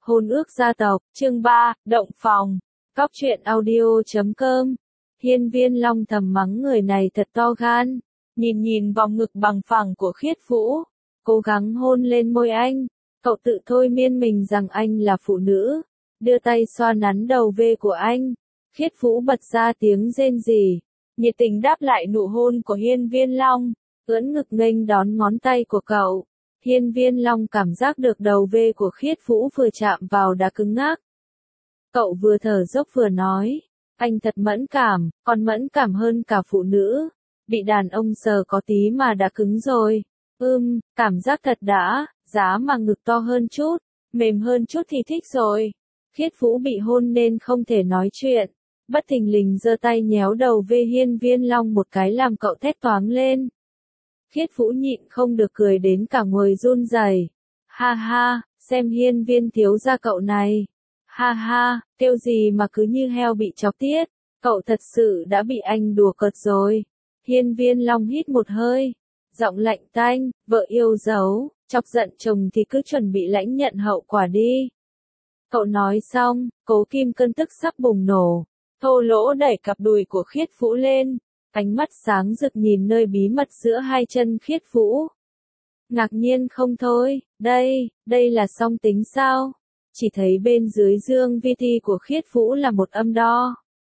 Hôn ước gia tộc, chương 3, động phòng. Cóc truyện audio.com. Hiên Viên Long thầm mắng người này thật to gan. Nhìn vòng ngực bằng phẳng của Khiết Vũ, cố gắng hôn lên môi anh. Cậu tự thôi miên mình rằng anh là phụ nữ, đưa tay xoa nắn đầu V của anh. Khiết Vũ bật ra tiếng rên rỉ, nhiệt tình đáp lại nụ hôn của Hiên Viên Long, ưỡn ngực nghênh đón ngón tay của cậu. Hiên Viên Long cảm giác được đầu V của Khiết Vũ vừa chạm vào đã cứng ngắc. Cậu vừa thở dốc vừa nói, anh thật mẫn cảm, còn mẫn cảm hơn cả phụ nữ. Bị đàn ông sờ có tí mà đã cứng rồi. Cảm giác thật đã, giá mà ngực to hơn chút, mềm hơn chút thì thích rồi. Khiết Vũ bị hôn nên không thể nói chuyện, bất thình lình giơ tay nhéo đầu V Hiên Viên Long một cái làm cậu thét toáng lên. Khiết Vũ nhịn không được cười đến cả người run rẩy. Ha ha, xem Hiên Viên thiếu gia cậu này. Ha ha, kêu gì mà cứ như heo bị chọc tiết, cậu thật sự đã bị anh đùa cợt rồi. Hiên Viên Long hít một hơi, giọng lạnh tanh, vợ yêu dấu, chọc giận chồng thì cứ chuẩn bị lãnh nhận hậu quả đi. Cậu nói xong, Cố Kim cơn tức sắp bùng nổ, thô lỗ đẩy cặp đùi của Khiết Vũ lên, ánh mắt sáng rực nhìn nơi bí mật giữa hai chân Khiết Vũ. Ngạc nhiên không thôi, đây là song tính sao? Chỉ thấy bên dưới dương vi thi của Khiết Vũ là một âm đo.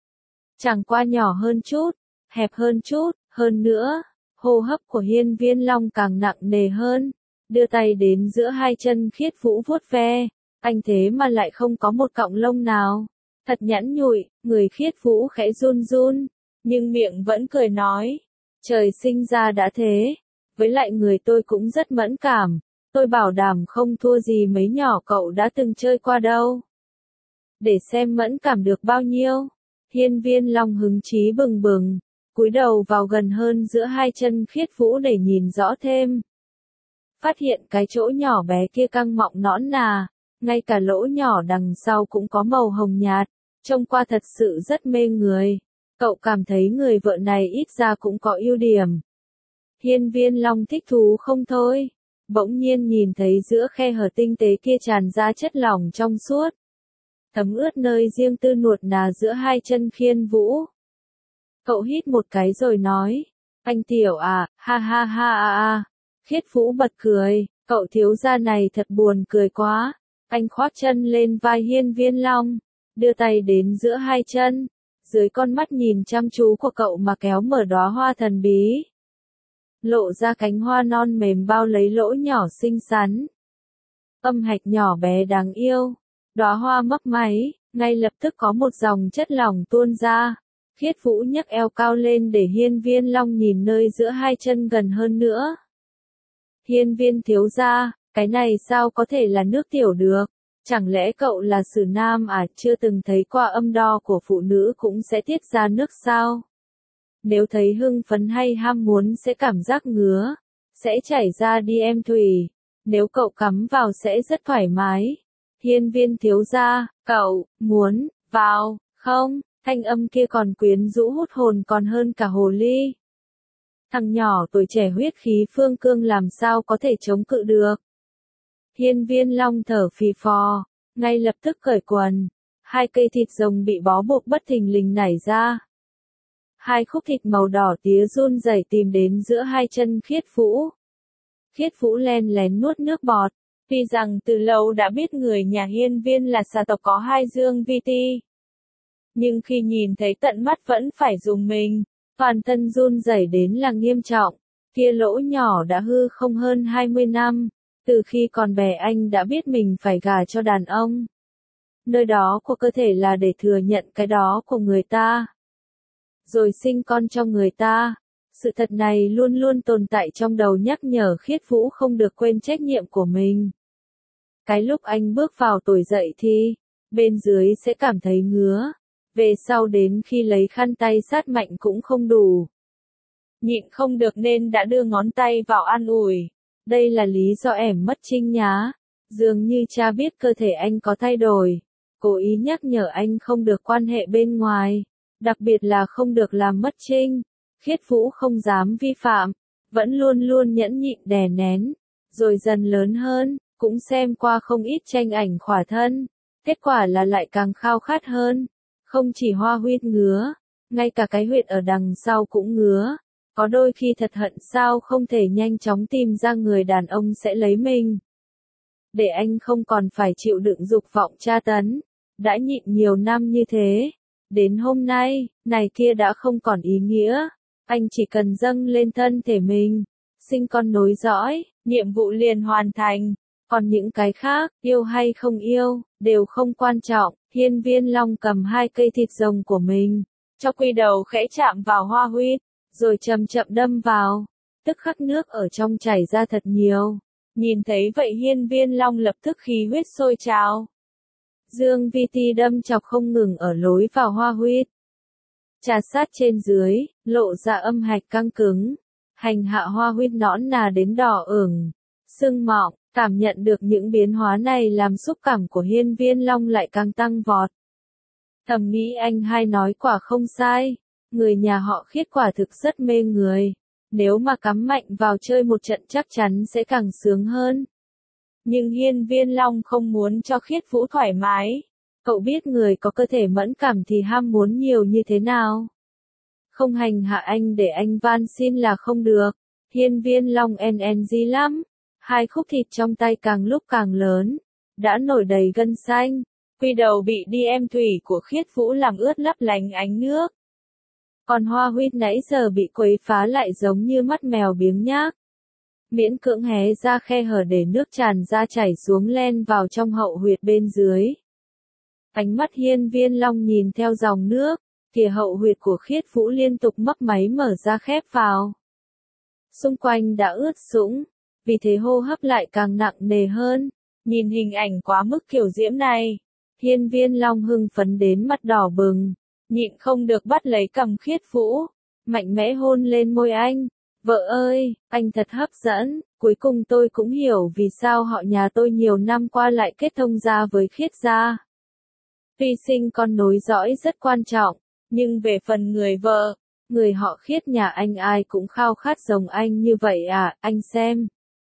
Chẳng qua nhỏ hơn chút, hẹp hơn chút, hơn nữa, hô hấp của Hiên Viên Long càng nặng nề hơn, đưa tay đến giữa hai chân Khiết Vũ vuốt ve, anh thế mà lại không có một cọng lông nào. Thật nhẵn nhụi, người Khiết Vũ khẽ run run, nhưng miệng vẫn cười nói, trời sinh ra đã thế, với lại người tôi cũng rất mẫn cảm, tôi bảo đảm không thua gì mấy nhỏ cậu đã từng chơi qua đâu. Để xem mẫn cảm được bao nhiêu. Hiên Viên Long hứng chí bừng bừng, cúi đầu vào gần hơn giữa hai chân Khiết Vũ để nhìn rõ thêm. Phát hiện cái chỗ nhỏ bé kia căng mọng nõn nà, ngay cả lỗ nhỏ đằng sau cũng có màu hồng nhạt, trông qua thật sự rất mê người. Cậu cảm thấy người vợ này ít ra cũng có ưu điểm. Hiên Viên Long thích thú không thôi, bỗng nhiên nhìn thấy giữa khe hở tinh tế kia tràn ra chất lỏng trong suốt, thấm ướt nơi riêng tư nuột nà giữa hai chân Khiên Vũ. Cậu hít một cái rồi nói, anh Tiểu à, ha ha ha ha ha. Khiết Vũ bật cười, cậu thiếu gia này thật buồn cười quá. Anh khoác chân lên vai Hiên Viên Long, đưa tay đến giữa hai chân, dưới con mắt nhìn chăm chú của cậu mà kéo mở đóa hoa thần bí. Lộ ra cánh hoa non mềm bao lấy lỗ nhỏ xinh xắn. Âm hạch nhỏ bé đáng yêu, đóa hoa mấp máy, ngay lập tức có một dòng chất lỏng tuôn ra. Khiết Vũ nhấc eo cao lên để Hiên Viên Long nhìn nơi giữa hai chân gần hơn nữa. Hiên Viên thiếu gia, cái này sao có thể là nước tiểu được? Chẳng lẽ cậu là sử nam à, chưa từng thấy qua âm đo của phụ nữ cũng sẽ tiết ra nước sao? Nếu thấy hưng phấn hay ham muốn sẽ cảm giác ngứa, sẽ chảy ra đi em Thủy. Nếu cậu cắm vào sẽ rất thoải mái. Hiên Viên thiếu gia, cậu, muốn, vào, không? Thanh âm kia còn quyến rũ hút hồn còn hơn cả hồ ly. Thằng nhỏ tuổi trẻ huyết khí phương cương làm sao có thể chống cự được. Hiên Viên Long thở phì phò, ngay lập tức cởi quần. Hai cây thịt rồng bị bó buộc bất thình lình nảy ra. Hai khúc thịt màu đỏ tía run rẩy tìm đến giữa hai chân Khiết Vũ. Khiết Vũ len lén nuốt nước bọt. Tuy rằng từ lâu đã biết người nhà Hiên Viên là xà tộc có hai dương vi ti, nhưng khi nhìn thấy tận mắt vẫn phải dùng mình, toàn thân run rẩy đến là nghiêm trọng. Kia lỗ nhỏ đã hư không hơn 20 năm, từ khi còn bé anh đã biết mình phải gả cho đàn ông. Nơi đó của cơ thể là để thừa nhận cái đó của người ta, rồi sinh con cho người ta. Sự thật này luôn luôn tồn tại trong đầu nhắc nhở Khiết Vũ không được quên trách nhiệm của mình. Cái lúc anh bước vào tuổi dậy thì, bên dưới sẽ cảm thấy ngứa. Về sau đến khi lấy khăn tay sát mạnh cũng không đủ. Nhịn không được nên đã đưa ngón tay vào an ủi. Đây là lý do em mất trinh nhá. Dường như cha biết cơ thể anh có thay đổi, cố ý nhắc nhở anh không được quan hệ bên ngoài, đặc biệt là không được làm mất trinh. Khiết Vũ không dám vi phạm, vẫn luôn luôn nhẫn nhịn đè nén, rồi dần lớn hơn, cũng xem qua không ít tranh ảnh khỏa thân, kết quả là lại càng khao khát hơn. Không chỉ hoa huyết ngứa, ngay cả cái huyệt ở đằng sau cũng ngứa. Có đôi khi thật hận sao không thể nhanh chóng tìm ra người đàn ông sẽ lấy mình. Để anh không còn phải chịu đựng dục vọng tra tấn. Đã nhịn nhiều năm như thế. Đến hôm nay, này kia đã không còn ý nghĩa. Anh chỉ cần dâng lên thân thể mình. Sinh con nối dõi, nhiệm vụ liền hoàn thành. Còn những cái khác, yêu hay không yêu, đều không quan trọng. Hiên Viên Long cầm 2 cây thịt rồng của mình. Cho quy đầu khẽ chạm vào hoa huyết. Rồi chậm chậm đâm vào. Tức khắc nước ở trong chảy ra thật nhiều. Nhìn thấy vậy Hiên Viên Long lập tức khí huyết sôi trào. Dương Vi Ti đâm chọc không ngừng ở lối vào hoa huyết. Trà sát trên dưới, lộ ra âm hạch căng cứng. Hành hạ hoa huyết nõn nà đến đỏ ửng, sưng mọng, cảm nhận được những biến hóa này làm xúc cảm của Hiên Viên Long lại càng tăng vọt. Thầm nghĩ anh hai nói quả không sai, người nhà họ Khiết quả thực rất mê người. Nếu mà cắm mạnh vào chơi một trận chắc chắn sẽ càng sướng hơn. Nhưng Hiên Viên Long không muốn cho Khiết Vũ thoải mái. Cậu biết người có cơ thể mẫn cảm thì ham muốn nhiều như thế nào. Không hành hạ anh để anh van xin là không được. Hiên Viên Long NNG lắm. 2 khúc thịt trong tay càng lúc càng lớn. Đã nổi đầy gân xanh. Quy đầu bị DM thủy của Khiết Vũ làm ướt lấp lánh ánh nước. Còn hoa huyết nãy giờ bị quấy phá lại giống như mắt mèo biếng nhác. Miễn cưỡng hé ra khe hở để nước tràn ra chảy xuống len vào trong hậu huyệt bên dưới. Ánh mắt Hiên Viên Long nhìn theo dòng nước, kìa hậu huyệt của Khiết Vũ liên tục mấp máy mở ra khép vào. Xung quanh đã ướt sũng, vì thế hô hấp lại càng nặng nề hơn. Nhìn hình ảnh quá mức kiểu diễm này, Hiên Viên Long hưng phấn đến mặt đỏ bừng, nhịn không được bắt lấy cằm Khiết Vũ, mạnh mẽ hôn lên môi anh. Vợ ơi, anh thật hấp dẫn, cuối cùng tôi cũng hiểu vì sao họ nhà tôi nhiều năm qua lại kết thông gia với Khiết gia. Tuy sinh con nối dõi rất quan trọng, nhưng về phần người vợ, người họ Khiết nhà anh ai cũng khao khát giống anh như vậy à, anh xem.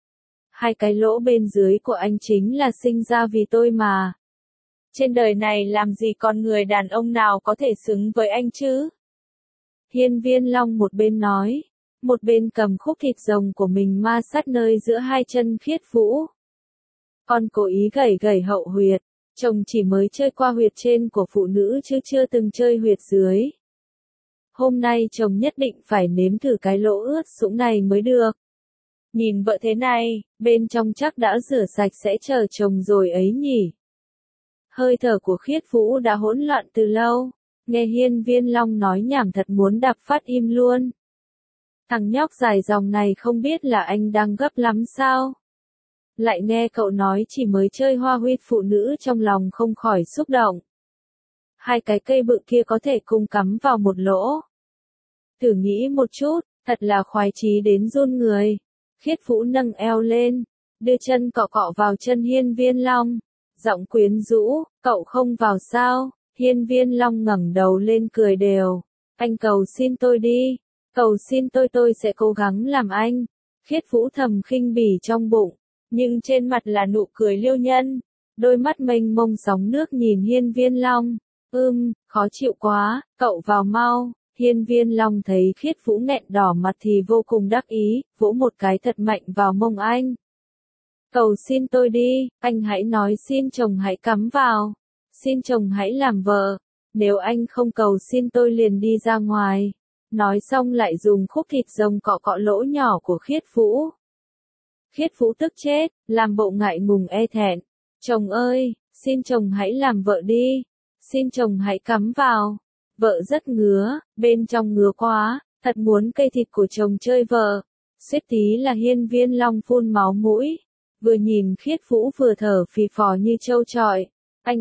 2 cái lỗ bên dưới của anh chính là sinh ra vì tôi mà. Trên đời này làm gì còn người đàn ông nào có thể xứng với anh chứ? Hiên Viên Long một bên nói, một bên cầm khúc thịt rồng của mình ma sát nơi giữa 2 chân Khiết Vũ. Con cố ý gẩy gẩy hậu huyệt, chồng chỉ mới chơi qua huyệt trên của phụ nữ chứ chưa từng chơi huyệt dưới. Hôm nay chồng nhất định phải nếm thử cái lỗ ướt sũng này mới được. Nhìn vợ thế này, bên trong chắc đã rửa sạch sẽ chờ chồng rồi ấy nhỉ. Hơi thở của Khiết Vũ đã hỗn loạn từ lâu, nghe Hiên Viên Long nói nhảm thật muốn đạp phát im luôn. Thằng nhóc dài dòng này không biết là anh đang gấp lắm sao? Lại nghe cậu nói chỉ mới chơi hoa huyết phụ nữ trong lòng không khỏi xúc động. 2 cái cây bự kia có thể cùng cắm vào một lỗ. Thử nghĩ một chút, thật là khoái chí đến run người. Khiết Vũ nâng eo lên, đưa chân cọ cọ vào chân Hiên Viên Long. Giọng quyến rũ, cậu không vào sao? Hiên Viên Long ngẩng đầu lên cười đều. Anh cầu xin tôi đi. Cầu xin tôi sẽ cố gắng làm anh. Khiết Vũ thầm khinh bỉ trong bụng, nhưng trên mặt là nụ cười liêu nhân. Đôi mắt mênh mông sóng nước nhìn Hiên Viên Long. Khó chịu quá, cậu vào mau. Hiên Viên Long thấy Khiết Vũ nghẹn đỏ mặt thì vô cùng đắc ý, vỗ một cái thật mạnh vào mông anh. Cầu xin tôi đi, anh hãy nói xin chồng hãy cắm vào. Xin chồng hãy làm vợ. Nếu anh không cầu xin tôi liền đi ra ngoài. Nói xong lại dùng khúc thịt rồng cọ cọ lỗ nhỏ của Khiết Vũ. Khiết Vũ tức chết, làm bộ ngại ngùng e thẹn. Chồng ơi, xin chồng hãy làm vợ đi. Xin chồng hãy cắm vào. Vợ rất ngứa, bên trong ngứa quá, thật muốn cây thịt của chồng chơi vợ. Suýt tí là Hiên Viên Long phun máu mũi. Vừa nhìn Khiết Vũ vừa thở phì phò như trâu trọi. Anh,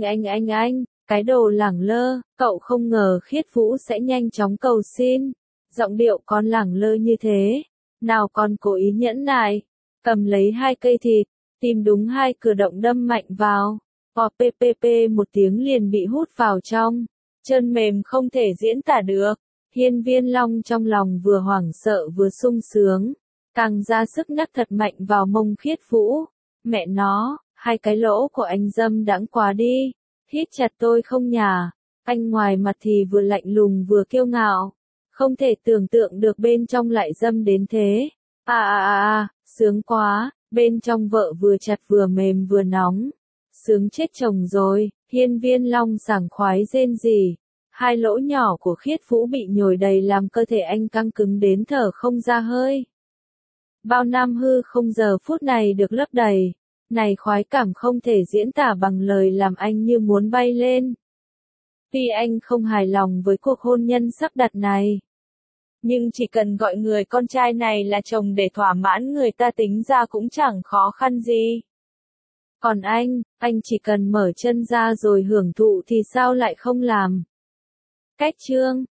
cái đồ lẳng lơ, cậu không ngờ Khiết Vũ sẽ nhanh chóng cầu xin. Giọng điệu con lẳng lơ như thế. Nào con cố ý nhẫn nại. Cầm lấy 2 cây thịt, tìm đúng 2 cửa động đâm mạnh vào. PPP một tiếng liền bị hút vào trong. Chân mềm không thể diễn tả được. Hiên Viên Long trong lòng vừa hoảng sợ vừa sung sướng. Càng ra sức nắc thật mạnh vào mông Khiết Vũ. Mẹ nó, hai cái lỗ của anh dâm đãng quá đi. Hít chặt tôi không nhả. Anh ngoài mặt thì vừa lạnh lùng vừa kiêu ngạo. Không thể tưởng tượng được bên trong lại dâm đến thế. Sướng quá, bên trong vợ vừa chặt vừa mềm vừa nóng. Sướng chết chồng rồi, Hiên Viên Long sảng khoái rên rỉ. Hai lỗ nhỏ của Khiết Vũ bị nhồi đầy làm cơ thể anh căng cứng đến thở không ra hơi. Bao năm hư không giờ phút này được lấp đầy. Này khoái cảm không thể diễn tả bằng lời làm anh như muốn bay lên. Tuy anh không hài lòng với cuộc hôn nhân sắp đặt này. Nhưng chỉ cần gọi người con trai này là chồng để thỏa mãn người ta tính ra cũng chẳng khó khăn gì. Còn anh chỉ cần mở chân ra rồi hưởng thụ thì sao lại không làm. Cách chương